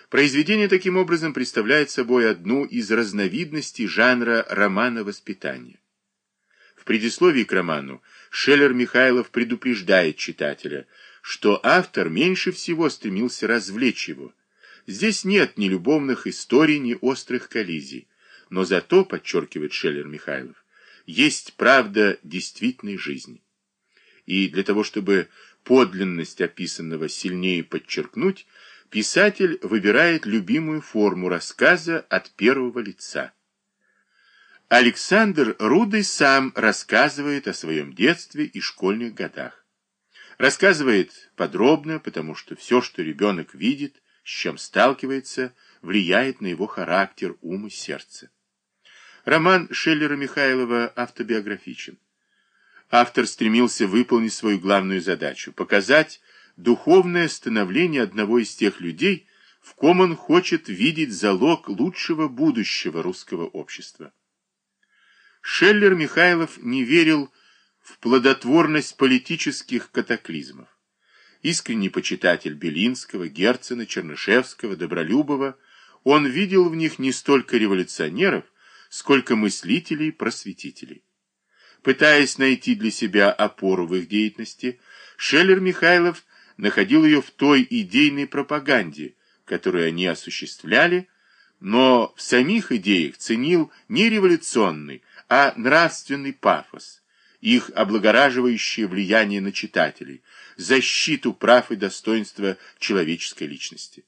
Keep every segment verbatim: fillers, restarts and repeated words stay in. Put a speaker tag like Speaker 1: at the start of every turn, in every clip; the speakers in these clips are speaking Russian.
Speaker 1: Произведение таким образом представляет собой одну из разновидностей жанра романа воспитания. В предисловии к роману Шеллер-Михайлов предупреждает читателя, что автор меньше всего стремился развлечь его. Здесь нет ни любовных историй, ни острых коллизий, но зато, подчеркивает Шеллер-Михайлов, есть правда действительной жизни. И для того, чтобы подлинность описанного сильнее подчеркнуть, писатель выбирает любимую форму рассказа от первого лица. Александр Рудый сам рассказывает о своем детстве и школьных годах. Рассказывает подробно, потому что все, что ребенок видит, с чем сталкивается, влияет на его характер, ум и сердце. Роман Шеллера-Михайлова автобиографичен. Автор стремился выполнить свою главную задачу – показать духовное становление одного из тех людей, в ком он хочет видеть залог лучшего будущего русского общества. Шеллер-Михайлов не верил в плодотворность политических катаклизмов. Искренний почитатель Белинского, Герцена, Чернышевского, Добролюбова, он видел в них не столько революционеров, сколько мыслителей-просветителей. Пытаясь найти для себя опору в их деятельности, Шеллер-Михайлов находил ее в той идейной пропаганде, которую они осуществляли, но в самих идеях ценил не революционный, а нравственный пафос, их облагораживающее влияние на читателей, защиту прав и достоинства человеческой личности.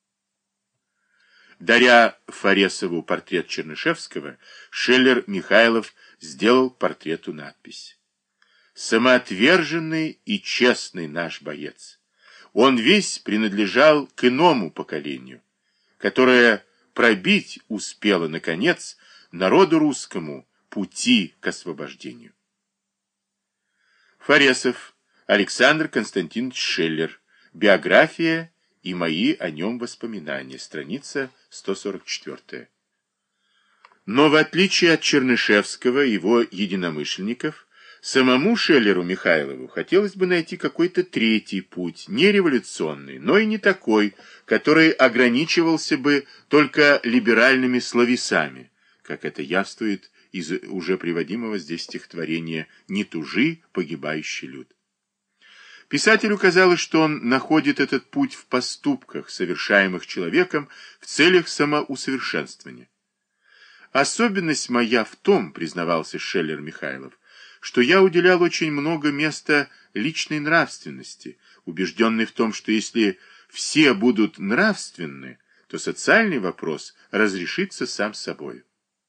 Speaker 1: Даря Фаресову портрет Чернышевского, Шеллер-Михайлов сделал к портрету надпись: «Самоотверженный и честный наш боец. Он весь принадлежал к иному поколению, которое пробить успело, наконец, народу русскому пути к освобождению». Фаресов Александр Константинович Шеллер. Биография и мои о нем воспоминания. Страница сто сорок четыре. Но в отличие от Чернышевского и его единомышленников, самому Шеллеру-Михайлову хотелось бы найти какой-то третий путь, не революционный, но и не такой, который ограничивался бы только либеральными словесами, как это явствует из уже приводимого здесь стихотворения «Не тужи, погибающий люд». Писателю казалось, что он находит этот путь в поступках, совершаемых человеком в целях самоусовершенствования. «Особенность моя в том, — признавался Шеллер-Михайлов, — что я уделял очень много места личной нравственности, убежденный в том, что если все будут нравственны, то социальный вопрос разрешится сам собой».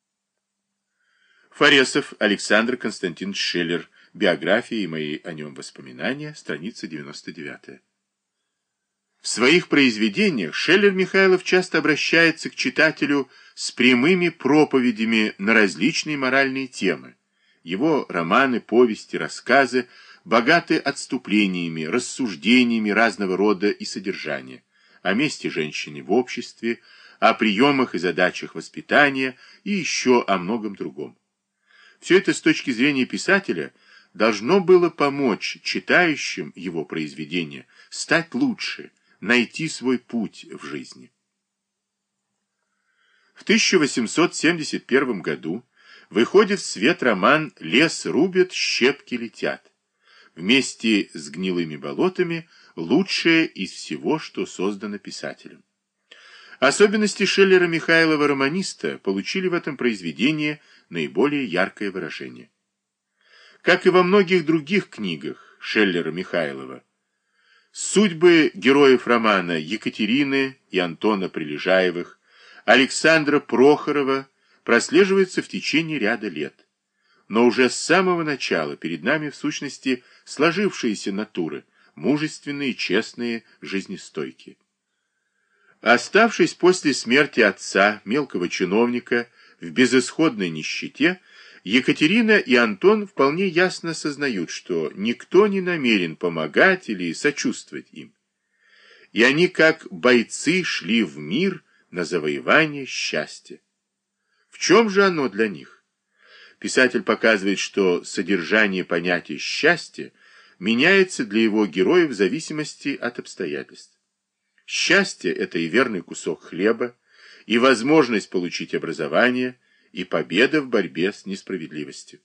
Speaker 1: Фаресов Александр Константинович Шеллер. Биография и мои о нем воспоминания. Страница девяносто девять. В своих произведениях Шеллер-Михайлов часто обращается к читателю с прямыми проповедями на различные моральные темы. Его романы, повести, рассказы богаты отступлениями, рассуждениями разного рода и содержания, о месте женщины в обществе, о приемах и задачах воспитания и еще о многом другом. Все это с точки зрения писателя должно было помочь читающим его произведения стать лучше, найти свой путь в жизни. В тысяча восемьсот семьдесят первом году выходит в свет роман «Лес рубят, щепки летят». Вместе с «Гнилыми болотами» лучшее из всего, что создано писателем. Особенности Шеллера-Михайлова-романиста получили в этом произведении наиболее яркое выражение. Как и во многих других книгах Шеллера-Михайлова, судьбы героев романа Екатерины и Антона Прилежаевых, Александра Прохорова прослеживаются в течение ряда лет. Но уже с самого начала перед нами в сущности сложившиеся натуры, мужественные, честные, жизнестойкие. Оставшись после смерти отца, мелкого чиновника, в безысходной нищете, Екатерина и Антон вполне ясно сознают, что никто не намерен помогать или сочувствовать им. И они, как бойцы, шли в мир на завоевание счастья. В чем же оно для них? Писатель показывает, что содержание понятия счастья меняется для его героев в зависимости от обстоятельств. Счастье – это и верный кусок хлеба, и возможность получить образование, и победа в борьбе с несправедливостью.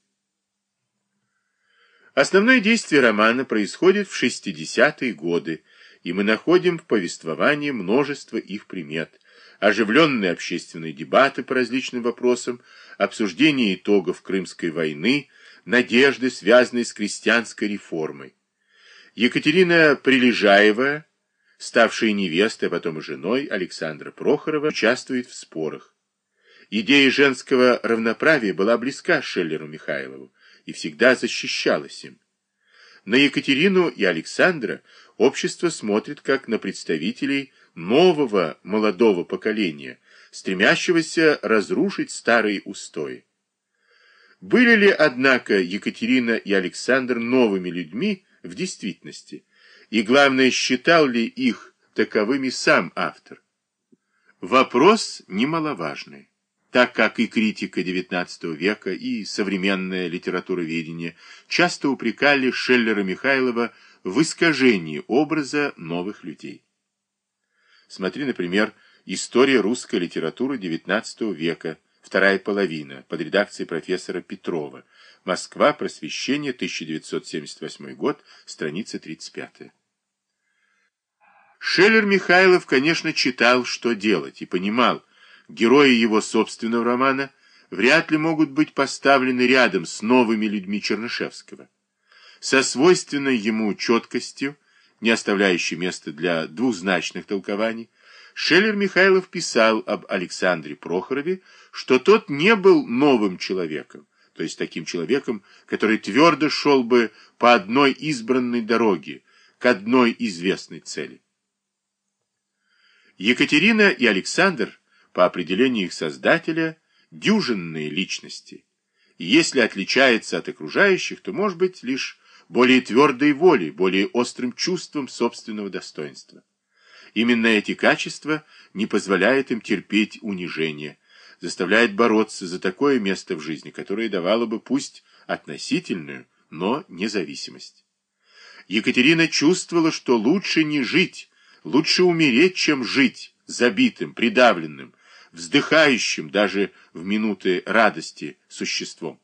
Speaker 1: Основное действие романа происходит в шестидесятые годы, и мы находим в повествовании множество их примет, оживленные общественные дебаты по различным вопросам, обсуждение итогов Крымской войны, надежды, связанные с крестьянской реформой. Екатерина Прилежаева, ставшая невестой, а потом и женой Александра Прохорова, участвует в спорах. Идея женского равноправия была близка Шеллеру-Михайлову и всегда защищалась им. На Екатерину и Александра общество смотрит как на представителей нового молодого поколения, стремящегося разрушить старые устои. Были ли, однако, Екатерина и Александр новыми людьми в действительности? И, главное, считал ли их таковыми сам автор? Вопрос немаловажный, так как и критика девятнадцатого века, и современное литературоведение часто упрекали Шеллера-Михайлова в искажении образа новых людей. Смотри, например, «История русской литературы девятнадцатого века», вторая половина, под редакцией профессора Петрова. Москва, Просвещение, тысяча девятьсот семьдесят восьмой год, страница тридцать пятая. Шеллер-Михайлов, конечно, читал, что делать, и понимал, герои его собственного романа вряд ли могут быть поставлены рядом с новыми людьми Чернышевского. Со свойственной ему четкостью, не оставляющей места для двузначных толкований, Шеллер-Михайлов писал об Александре Прохорове, что тот не был новым человеком, то есть таким человеком, который твердо шел бы по одной избранной дороге, к одной известной цели. Екатерина и Александр, по определению их создателя, дюжинные личности, и если отличается от окружающих, то, может быть, лишь более твердой волей, более острым чувством собственного достоинства. Именно эти качества не позволяют им терпеть унижение, заставляют бороться за такое место в жизни, которое давало бы пусть относительную, но независимость. Екатерина чувствовала, что лучше не жить, лучше умереть, чем жить забитым, придавленным, вздыхающим даже в минуты радости существом.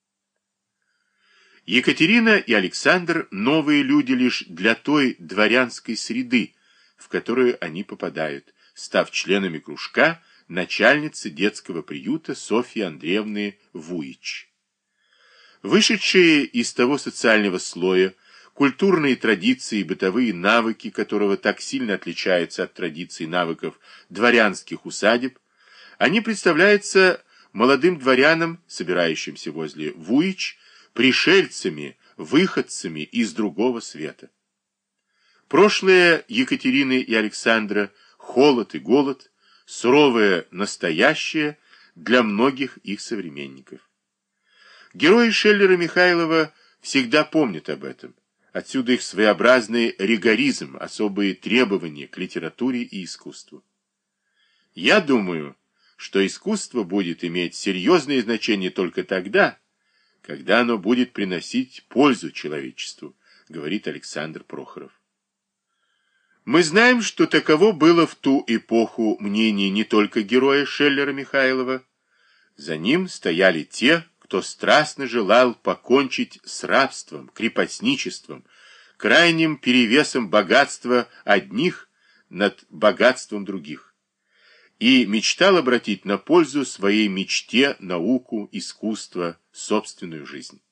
Speaker 1: Екатерина и Александр – новые люди лишь для той дворянской среды, в которую они попадают, став членами кружка начальницы детского приюта Софьи Андреевны Вуич. Вышедшие из того социального слоя, культурные традиции и бытовые навыки, которого так сильно отличаются от традиций и навыков дворянских усадеб, они представляются молодым дворянам, собирающимся возле Вуич, пришельцами, выходцами из другого света. Прошлое Екатерины и Александра, холод и голод, суровое настоящее для многих их современников. Герои Шеллера-Михайлова всегда помнят об этом. Отсюда их своеобразный ригоризм, особые требования к литературе и искусству. Я думаю, что искусство будет иметь серьезное значение только тогда, когда оно будет приносить пользу человечеству, говорит Александр Прохоров. Мы знаем, что таково было в ту эпоху мнение не только героя Шеллера-Михайлова. За ним стояли те, кто страстно желал покончить с рабством, крепостничеством, крайним перевесом богатства одних над богатством других, и мечтал обратить на пользу своей мечте науку, искусство, собственную жизнь.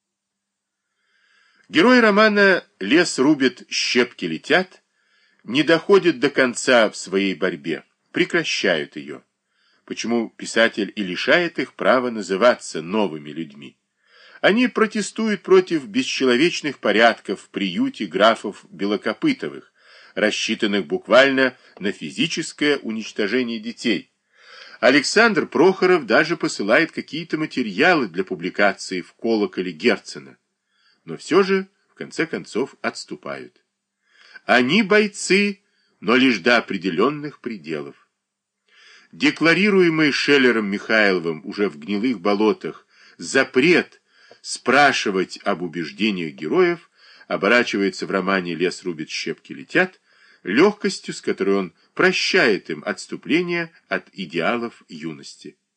Speaker 1: Герой романа «Лес рубит, щепки летят» не доходят до конца в своей борьбе, прекращают ее. Почему писатель и лишает их права называться новыми людьми? Они протестуют против бесчеловечных порядков в приюте графов Белокопытовых, рассчитанных буквально на физическое уничтожение детей. Александр Прохоров даже посылает какие-то материалы для публикации в колоколе Герцена, но все же, в конце концов, отступают. Они бойцы, но лишь до определенных пределов. Декларируемый Шеллером-Михайловым уже в «Гнилых болотах» запрет спрашивать об убеждениях героев оборачивается в романе «Лес рубит, щепки летят» легкостью, с которой он прощает им отступление от идеалов юности.